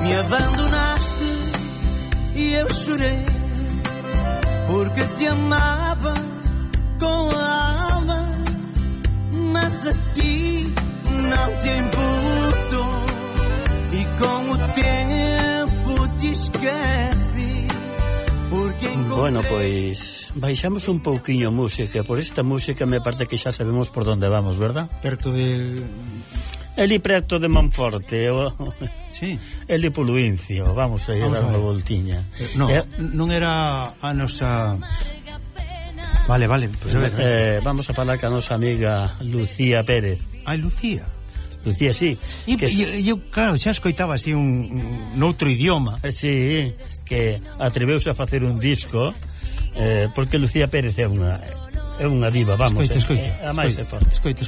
Me abandonaste e eu chorei, porque te amava com a alma, mas a ti não te importou, e com o tempo te esqueci. Bueno, pois baixamos un pouquiño música. Por esta música me parte que xa sabemos por onde vamos, verdad? Perto de... Eli preto de Monforte, sí. Eli polo Incio. Vamos a ir a dar unha voltiña. No, non era a nosa... Vale, pues a ver. Vamos a falar ca nosa amiga Lucía Pérez. Ai, Lucía, sí. Eu, claro, xa escoitaba así noutro idioma. Sí, que atreveuse a facer un disco, porque Lucía Pérez é unha diva, vamos. Escoita. A máis de forte. Escoita.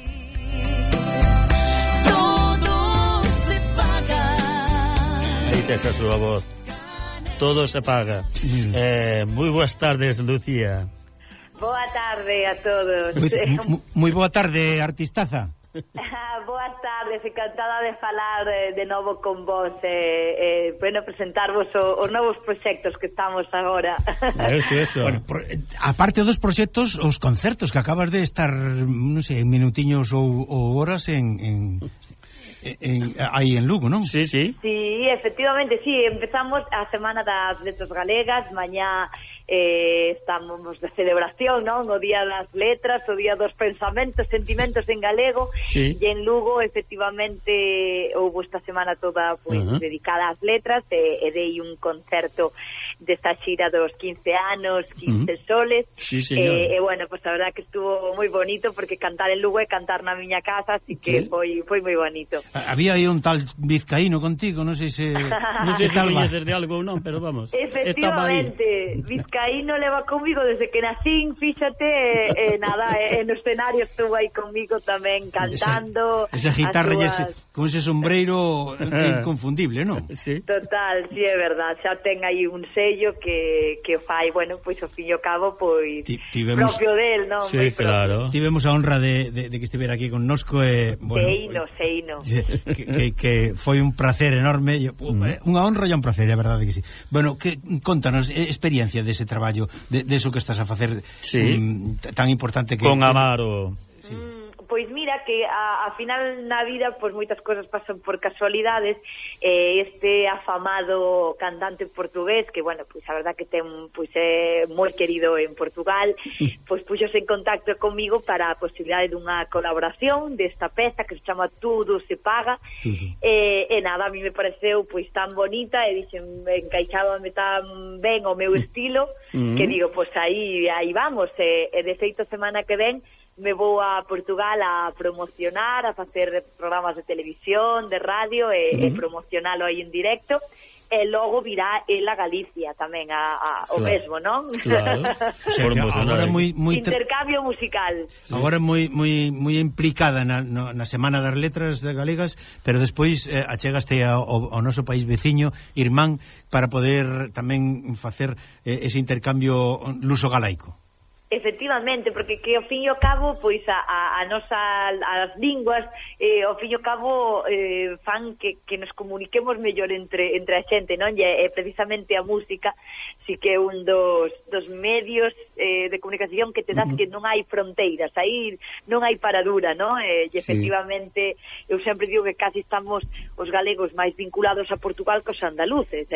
Aí tes a súa voz. Todo se paga. Moi boas tardes, Lucía. Boa tarde a todos. Moi boa tarde, artistaza. Boas tardes, encantada de falar de novo con vos, bueno, presentarvos os novos proxectos que estamos agora. Eso. Bueno, aparte dos proxectos, os concertos que acabas de estar, non sei, en minutiños ou horas aí en Lugo, non? Sí. Sí, efectivamente, sí, empezamos a Semana das Letras Galegas, mañá estamos de celebración, non? O Día das Letras, o Día dos Pensamentos, Sentimentos en galego, sí. E en Lugo efectivamente houve esta semana toda pues, dedicada ás letras, e dei un concerto desta xira dos 15 anos, 15 soles. Sí, señor. E bueno, pues a verdad que estuvo moi bonito, porque cantar en Lugo é cantar na miña casa, así que foi moi bonito. Había aí un tal vizcaíno contigo, non sei se... non sei se coñeces de algo ou non, pero vamos. Efectivamente, Vizcaíno leva comigo desde que nacín, fíxate, nada, no escenario estuvo aí comigo tamén cantando. Esa guitarra con ese sombreiro inconfundible, non? Sí. Total, sí, é verdad, xa ten aí un sello que fai, bueno, pois ao fin e ao cabo, pois propio del, non? Sí, claro. Tivemos a honra de que estivera aquí connosco e, bueno, Seino. Que foi un placer enorme, unha honra e un placer, é verdade que sí. Bueno, contanos experiencia dese traballo, de eso que estás a facer, tan importante que... Con Amaro. Sí. Pois mira que a final na vida pois moitas cousas pasan por casualidades. Este afamado cantante portugués que, bueno, pois a verdad que ten pois é moi querido en Portugal, pois puxose en contacto comigo para a posibilidade dunha colaboración desta peza que se chama Tudo se paga. E nada, a mí me pareceu pois tan bonita e dixen, encaixábame tan ben o meu estilo, que digo, pois aí vamos. E de feito, semana que ven me vou a Portugal a promocionar, a facer programas de televisión, de radio e promocionalo aí en directo, e logo virá el a Galicia tamén o mesmo, non? Claro. O sea, agora moi intercambio musical. Agora moi implicada na Semana das Letras de Galegas, pero despois achegaste ao noso país veciño, irmán, para poder tamén facer ese intercambio luso-galaico. Efectivamente, porque que ao fin e ao cabo pois a nosa as linguas ao fin e ao cabo fan que nos comuniquemos mellor entre a xente, non? E precisamente a música si que é un dos medios de comunicación que te das que non hai fronteiras, aí non hai paradura, non? E efectivamente eu sempre digo que casi estamos os galegos máis vinculados a Portugal que os andaluces,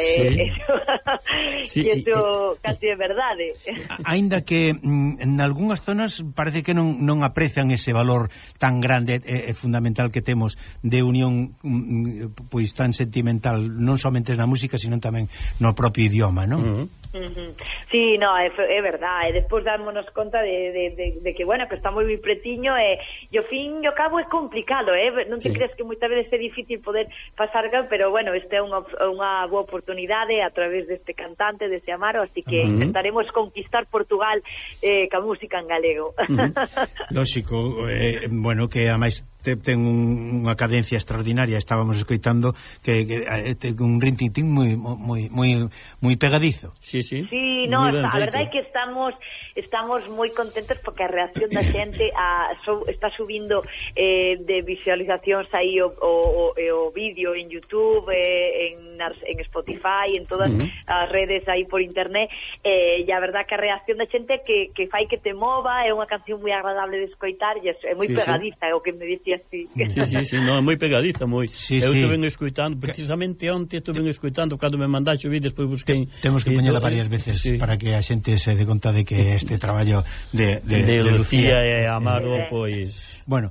eso casi é verdade. Aínda que en algunhas zonas parece que non aprecian ese valor tan grande e fundamental que temos de unión pois tan sentimental, non somente na música, sino tamén no propio idioma, non? Sí, no, é verdad, e despois dámonos conta de que, bueno, que está moi pretiño e ao fin e ao cabo é complicado, non te crees que moitas veces é difícil poder pasar, pero bueno, esta é unha boa oportunidade a través deste cantante, deste Amaro, así que intentaremos conquistar Portugal ca música en galego. Lógico, bueno, que a máis ten unha cadencia extraordinaria, estábamos escoitando que ten un rintintín moi pegadizo. Sí, sí. Sí, no, a verdade é que estamos moi contentos porque a reacción da xente está subindo de visualizacións aí o vídeo en YouTube, en Spotify, en todas as redes aí por internet, e a verdade que a reacción da xente que fai que te mova, é unha canción moi agradable de escoitar e é moi pegadiza, é o que me dicías ti. Sí, no, é moi pegadiza, moi. Eu estuve escoitando, precisamente onte estuve escoitando, cando me mandaxe o vídeo, despois busquei. Temos que poñela varias veces para que a xente se dé conta de que este traballo de Lucía e Amaro, pois... Bueno,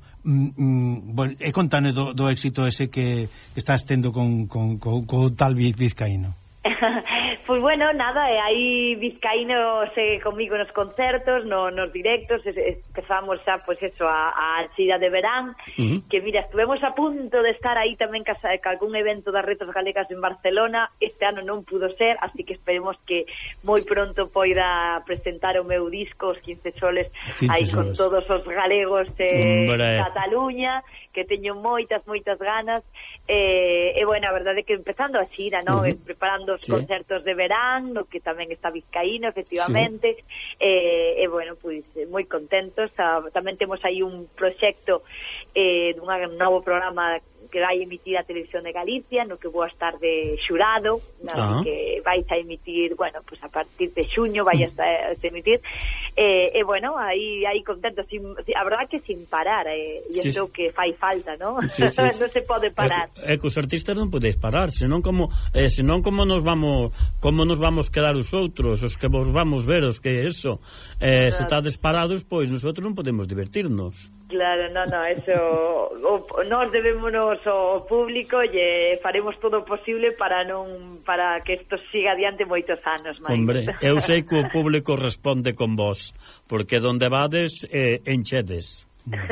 e contane do éxito ese que estás tendo con tal Vizcaíno. Pois bueno, nada, aí Vizcaíno segue comigo nos concertos, nos directos, empezamos xa, pois eso, a xira de verán, que mira, estuvemos a punto de estar aí tamén ca algún evento das Retos Galegas en Barcelona, este ano non pudo ser, así que esperemos que moi pronto poida presentar o meu disco, os 15 soles, aí con todos os galegos de Cataluña, que teño moitas ganas, e bueno, a verdade é que empezando a xira, ¿no? Preparando os concertos de verán, no que tamén está Vizcaíno, efectivamente, e bueno, pois moi contentos. Tamén temos aí un proxecto dun novo programa que vai emitir a Televisión de Galicia, no que vou a estar de xurado, que vais a emitir, bueno, pues a partir de xuño vai a emitir, e bueno, aí contentos, a verdade que sin parar, e isto que fai falta, ¿no? Non se pode parar. É que os artistas non podeis parar, senón como nos vamos quedar os outros, os que vos vamos ver, os que eso, se estades parados, pois nosotros non podemos divertirnos. Claro, eso nós debémonos ao público e faremos todo o posible para que isto siga adiante moitos anos máis. Hombre, eu sei que o público responde con vos, porque donde vades enchedes.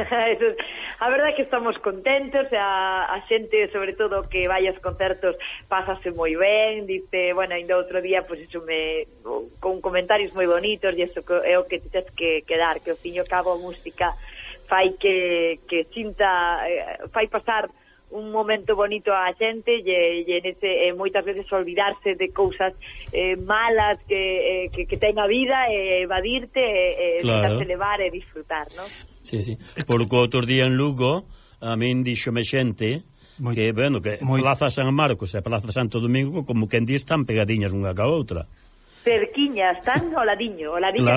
A verdade é que estamos contentos, a xente, sobre todo que vai aos concertos, pásase moi ben, dice, bueno, ainda outro día pois iso con comentarios moi bonitos, e iso é o que tens que dar, que ao fin e ao cabo a música fai que sinta, fai pasar un momento bonito a xente e moitas veces olvidarse de cousas malas que ten a vida, evadirte e dejarse levar e disfrutar, non? Sí. Porque outro día en Lugo a min díxome xente que, bueno, que Plaza San Marcos e Plaza Santo Domingo, como quen di, están pegadiñas unha ca outra. Cerquiñas, están o ladiño.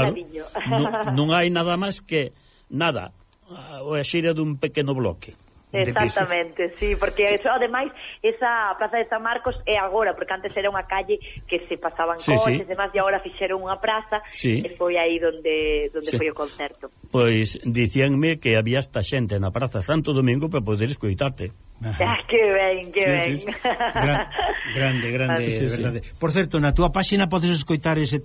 Non hai nada máis que nada, a xira dun pequeno bloque. Exactamente, sí, porque eso, ademais, esa Plaza de San Marcos é agora, porque antes era unha calle que se pasaban coches, demás, e agora fixeron unha praza, e foi aí donde foi o concerto. Pois dicíanme que había esta xente na Praza Santo Domingo para poder escoitarte. Que ben. Grande, verdade. Por certo, na túa páxina podes escoitar ese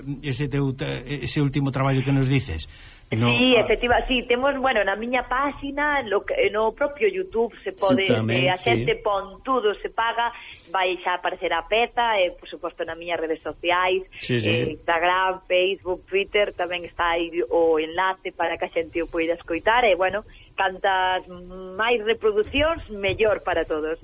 último traballo que nos dices. Sí, efectivamente, temos, bueno, na miña páxina, no propio YouTube se pode, a xente pon tudo, se paga, vai xa aparecer a peza, por suposto nas miñas redes sociais, Instagram, Facebook, Twitter, tamén está aí o enlace para que a xente o poida escoitar, e bueno, cantas máis reproduccións, mellor para todos.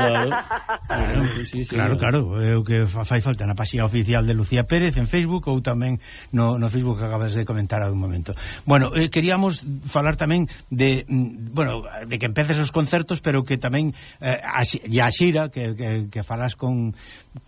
Claro, é o que fai falta na páxina oficial de Lucía Pérez en Facebook, ou tamén no Facebook que acabas de comentar a un momento. Bueno, queríamos falar tamén de que empeces os concertos, pero que tamén a xira que falas con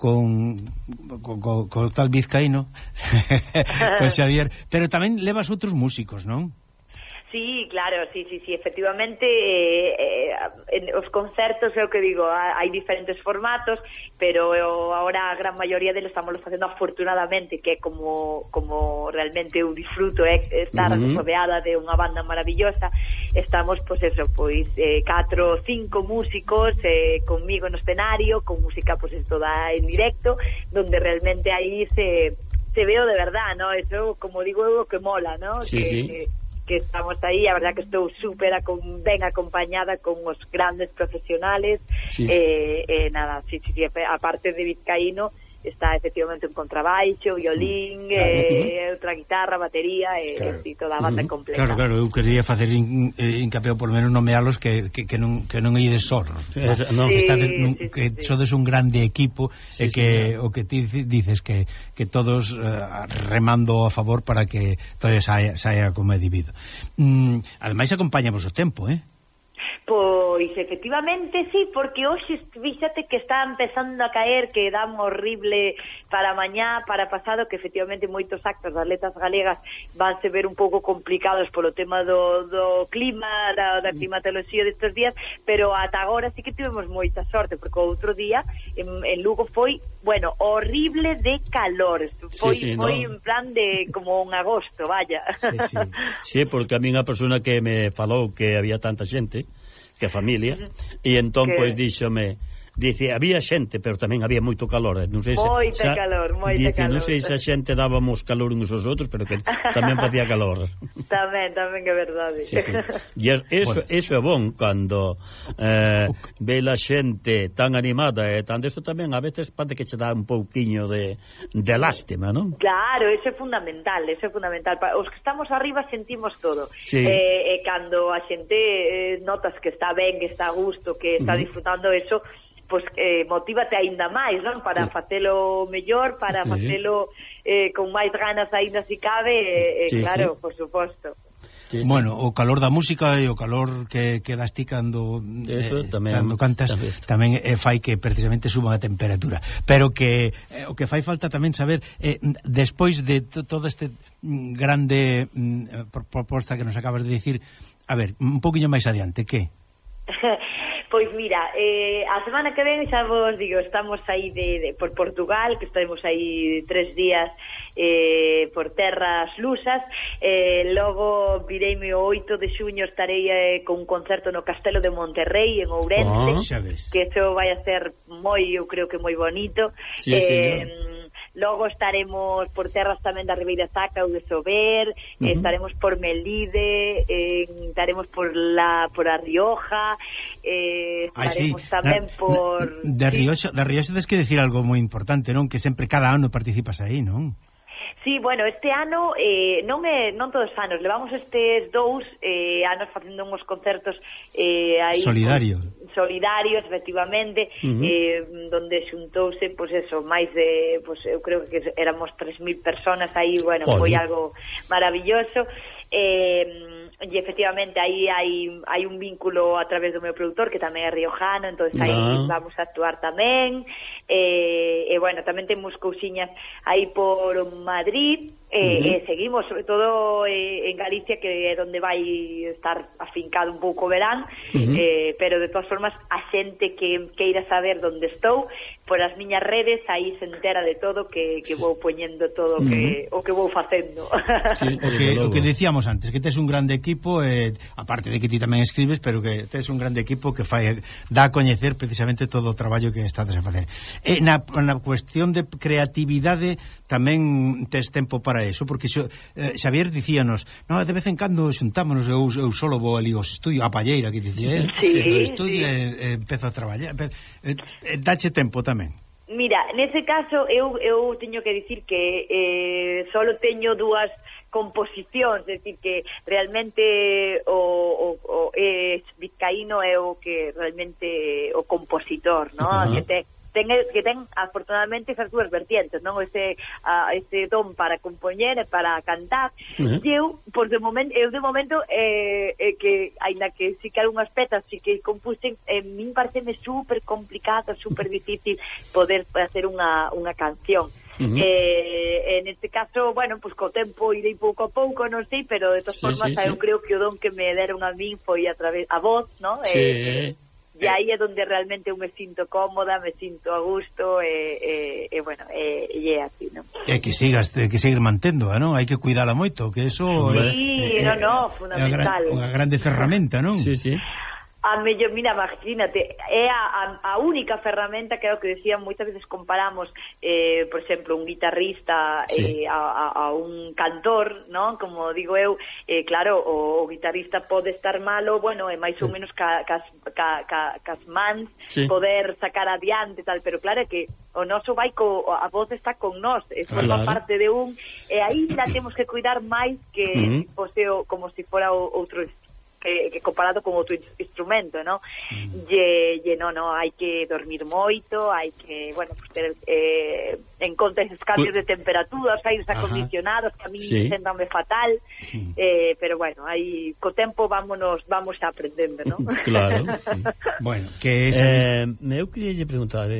tal Vizcaíno con Xavier, pero tamén levas outros músicos, non? Sí, claro, sí, efectivamente, os concertos é o que digo, hai diferentes formatos, pero ahora a gran maioría deles estamos facendo afortunadamente, que é como realmente eu disfruto, estar rodeada de unha banda maravillosa. Estamos, pois 4 ou 5 músicos conmigo no escenario, con música toda en directo, donde realmente aí se veo de verdad, ¿no? Eso, como digo, é o que mola, ¿no? Que estamos aí, a verdad que estou super ben acompañada con os grandes profesionales, nada, sí, aparte de Vizcaíno, está efectivamente un contrabaixo, violín, outra guitarra, batería, e toda a banda completa. Claro, eu quería facer hincapié, por lo menos nomealos que non ides solos, que sodes un grande equipo, e que o que ti dices que todos remando a favor para que todo saia como é debido. Ademais acompañamos o tempo, Pois, efectivamente, sí, porque hoxe, fíxate que está empezando a caer, que dá horrible para mañá, para pasado, que efectivamente moitos actos das letras galegas vanse ver un pouco complicados polo tema do clima, da climatoloxía destes días, pero ata agora sí que tivemos moita sorte, porque o outro día en Lugo foi, bueno, horrible de calor, foi en plan de como un agosto, vaya. Sí, porque a mí unha persona que me falou que había tanta xente, que a familia, e entón pois díxome, dice, había xente, pero tamén había moito calor, non sei se moita calor. Non sei se a xente dábamos calor uns aos outros, pero que tamén facía calor. tamén é verdade. Sí. E eso é bon cando ve a xente tan animada e tan deso tamén a veces pode que che dá un pouquiño de lástima, non? Claro, eso é fundamental. Os que estamos arriba sentimos todo. Sí. E cando a xente notas que está ben, que está a gusto, que está disfrutando eso, pois motívate aínda máis, non? Para facelo mellor, para facelo con máis ganas aínda si cabe, claro, por suposto. Sí. Bueno, o calor da música e o calor que das ti cando cantas tamén fai que precisamente suba a temperatura, pero que o que fai falta tamén saber despois de todo este grande proposta que nos acabas de dicir, a ver, un poquinho máis adiante, que? Pois mira, a semana que ven xa vos digo, estamos aí por Portugal, que estaremos aí 3 días por terras lusas, logo vireime o 8 de xuño, estarei con un concerto no Castelo de Monterrey en Ourense, que eso vai a ser moi, eu creo que moi bonito. Logo estaremos por terras tamén da Ribeira Sacra ou de Sober, estaremos por Melide, estaremos por a Rioja, estaremos tamén por... Da Rioxa tens que decir algo moi importante, non? Que sempre cada ano participas aí, non? Sí, bueno, este ano non todos os anos, levamos estes 2 anos facendo uns concertos aí solidarios, efectivamente, donde xuntouse, pois eso, máis de, pois eu creo que éramos 3.000 personas aí, bueno, foi algo maravilloso. E efectivamente aí hai un vínculo a través do meu produtor que tamén é riojano, entonces aí vamos a actuar tamén, e bueno, tamén temos cousiñas aí por Madrid, e seguimos sobre todo en Galicia, que é onde vai estar afincado un pouco o verán, pero de todas formas a xente que queira saber onde estou, por as miñas redes aí se entera de todo, que vou poñendo todo o que vou facendo. Sí, o que decíamos antes, que tes un grande equipo, aparte de que ti tamén escribes, pero que tes un grande equipo que dá a coñecer precisamente todo o traballo que estades a facer. Na cuestión de creatividade tamén tes tempo para eso, porque Xavier dicíanos, no, de vez en cando xuntámonos, eu solo vou ali ao estudio, a palleira que dicía, no estudio empezo a traballar, dache tempo tamén. Mira, nese caso eu teño que dicir que solo teño 2 composicións, é dicir que realmente o vizcaíno é o que realmente o compositor, ¿no? Que ten afortunadamente esas 2 vertientes, non? Ese don para compoñer e para cantar. E eu, de momento que, aínda que si que algunhas pezas si que compuxen, en min pareceme super complicado, super difícil poder hacer unha canción. En este caso, bueno, pues co tempo irei pouco a pouco, non sei, pero de todas formas eu creo que o don que me deron a min foi a través a voz, ¿no? E aí é onde realmente eu me sinto cómoda, me sinto a gusto, bueno, e é así, non? É que seguir mantendo, non? Hai que cuidala moito, que eso fundamental. É unha grande ferramenta, non? Sí. A mellor, mira, imagínate, é a única ferramenta que é o que decían, moitas veces comparamos, por exemplo, un guitarrista a un cantor, non? Como digo eu, claro, o guitarrista pode estar malo, bueno, é máis ou menos cas mans, poder sacar adiante tal, pero claro que o noso vai a voz está con nós, forma parte de un, e aí la temos que cuidar máis que como se fora outro que comparado con outro instrumento, ¿no? No, hai que dormir moito, hai que, bueno, pues ter en conta esos cambios de temperatura, os aires acondicionados, que a mí sentanme fatal, pero bueno, aí co tempo vamos aprendendo, ¿no? Claro. Bueno, que eu queria lle preguntar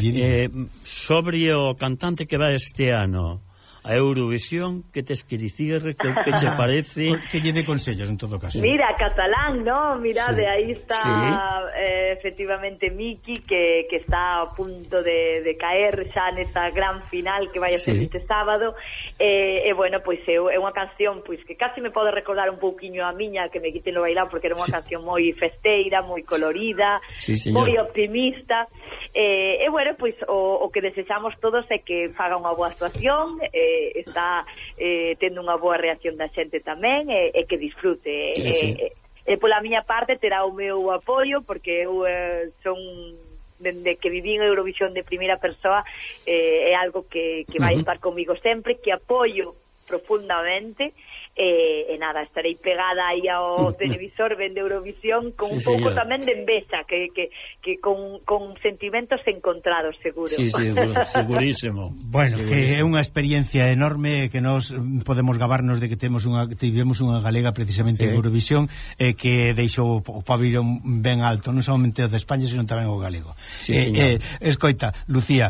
sobre o cantante que vai este ano a Eurovisión, que tes que dicir, que che parece? Que lle de consellos, en todo caso. Mira, catalán, ¿no? Mirade, aí está efectivamente Miki, que está a punto de caer xa nesa gran final que vai a ser este sábado, bueno, pois é unha canción pois que casi me pode recordar un pouquiño a miña, que me quiten o bailar, porque era unha canción moi festeira, moi colorida, moi optimista, bueno, pois o que desexamos todos é que faga unha boa actuación, está tendo unha boa reacción da xente tamén, e que disfrute. Pola miña parte terá o meu apoio, porque eu son dende que viví en Eurovisión de primeira persoa, é algo que vai estar comigo sempre, que apoio profundamente, e nada, estarei pegada aí ao televisor vendo Eurovisión con un pouco tamén de envexa, que con sentimentos encontrados, seguro. Segurísimo. Bueno, que é unha experiencia enorme, que nós podemos gabarnos de que tivemos unha galega precisamente en Eurovisión, que deixou o pabillón ben alto, non somente o de España, sino tamén o galego. Escoita, Lucía,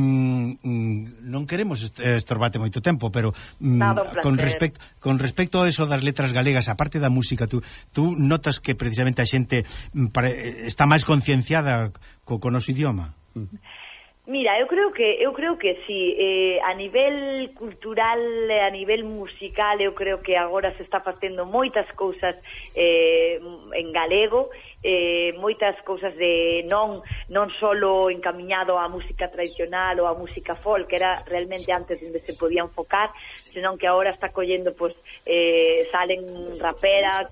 non queremos estorbarte moito tempo, pero con respecto a eso das letras galegas, aparte da música, tú notas que precisamente a xente está máis concienciada co noso idioma? Mira, eu creo que sí, a nivel cultural, a nivel musical, eu creo que agora se está facendo moitas cousas en galego, moitas cousas de non solo encamiñado á música tradicional ou á música folk, que era realmente antes onde se podía enfocar, senón que agora está collendo, pues, salen raperas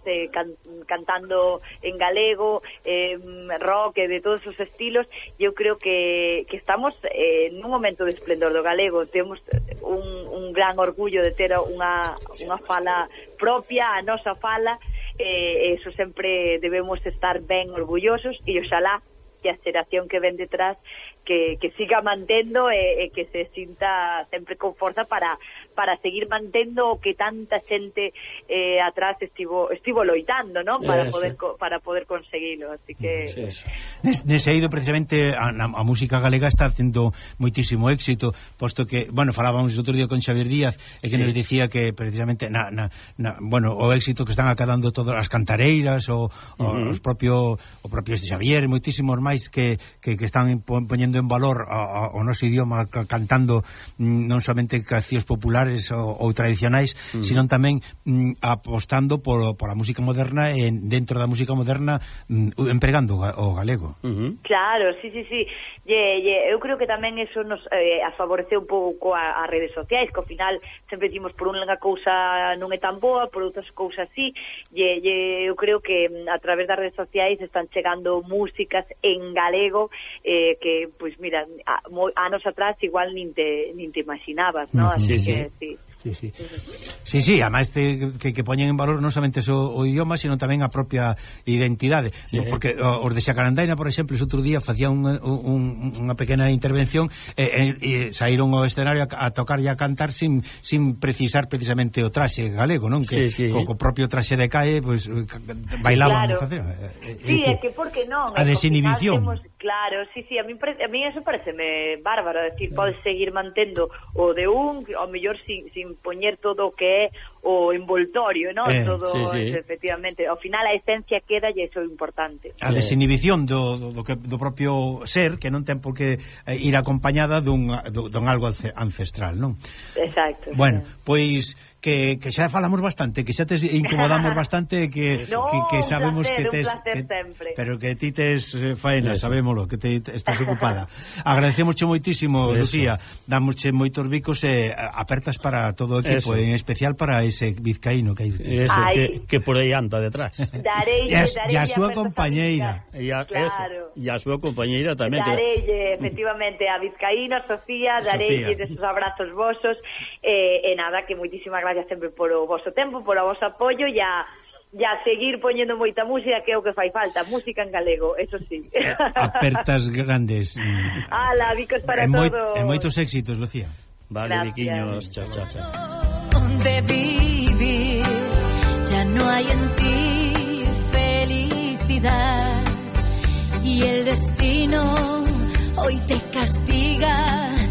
cantando en galego, rock, de todos os estilos. Eu creo que estamos nun momento de esplendor do galego, temos un gran orgullo de ter unha fala propia, a nosa fala, eso sempre debemos estar ben orgullosos, e oxalá que a xeración que ven detrás que siga mantendo e que se sinta sempre con forza para seguir mantendo o que tanta xente atrás estivo loitando, ¿no? Para poder conseguilo, así que nese eido precisamente a música galega está tendo moitísimo éxito, posto que, bueno, falábamos outro día con Xavier Díaz, e que nos dicía que precisamente bueno, o éxito que están acadando todas as cantareiras, os propio Xavier, moitísimos máis que están poñendo en valor o noso idioma, cantando non somente cancións populares ou tradicionais, sino tamén apostando por a música moderna, e dentro da música moderna empregando o galego. Claro, sí. Eu creo que tamén eso nos favoreceu un pouco as redes sociais, que ao final sempre dicimos por unha cousa non é tan boa, por outras cousas sí, eu creo que a través das redes sociais están chegando músicas en galego, que, pois mira, anos atrás igual nin te imaginabas, ¿no? Así que sí. Sí, además que poñen en valor non somente o idioma, sino tamén a propia identidade, porque os de Xacarandaina, por exemplo, ese outro día facían unha pequena intervención, e saíron ao escenario a tocar e a cantar sin precisar precisamente o traxe galego, non? Que co propio traxe de cae, pois bailaban. Sí, é que por que non? A desinhibición. Claro, sí, a mí eso pareceme bárbaro, decir, podes seguir mantendo o de un, ao mellor sin poñer todo o que é o envoltorio, ¿no? Todo, sí. efectivamente, ao final a esencia queda e iso é importante. A desinhibición do propio ser, que non ten por que ir acompañada dun algo ancestral, non? Exacto. Bueno, pois que xa falamos bastante, que xa te incomodamos bastante, que sabemos placer, que tes pero que ti tes faena, sabémolo, que te estás ocupada. Agradecemosche moitísimo, Lucía, damosche moitos bicos e apertas para todo o equipo, en especial para ese vizcaíno que hai. Que por aí anda detrás. E a súa compañeira. E a súa compañeira tamén. Dareille, efectivamente, a vizcaíno, Sofía, dareille desos abrazos vosos, e nada, que moitísimas gracias sempre por o voso tempo, por o voso apoio, e a seguir poñendo moita música, que é o que fai falta, música en galego, eso sí. Apertas grandes. Ala, bicos para todos. E moitos éxitos, Lucía. Vale, biquiños, chao. De vivir, ya no hay en ti felicidad, y el destino hoy te castiga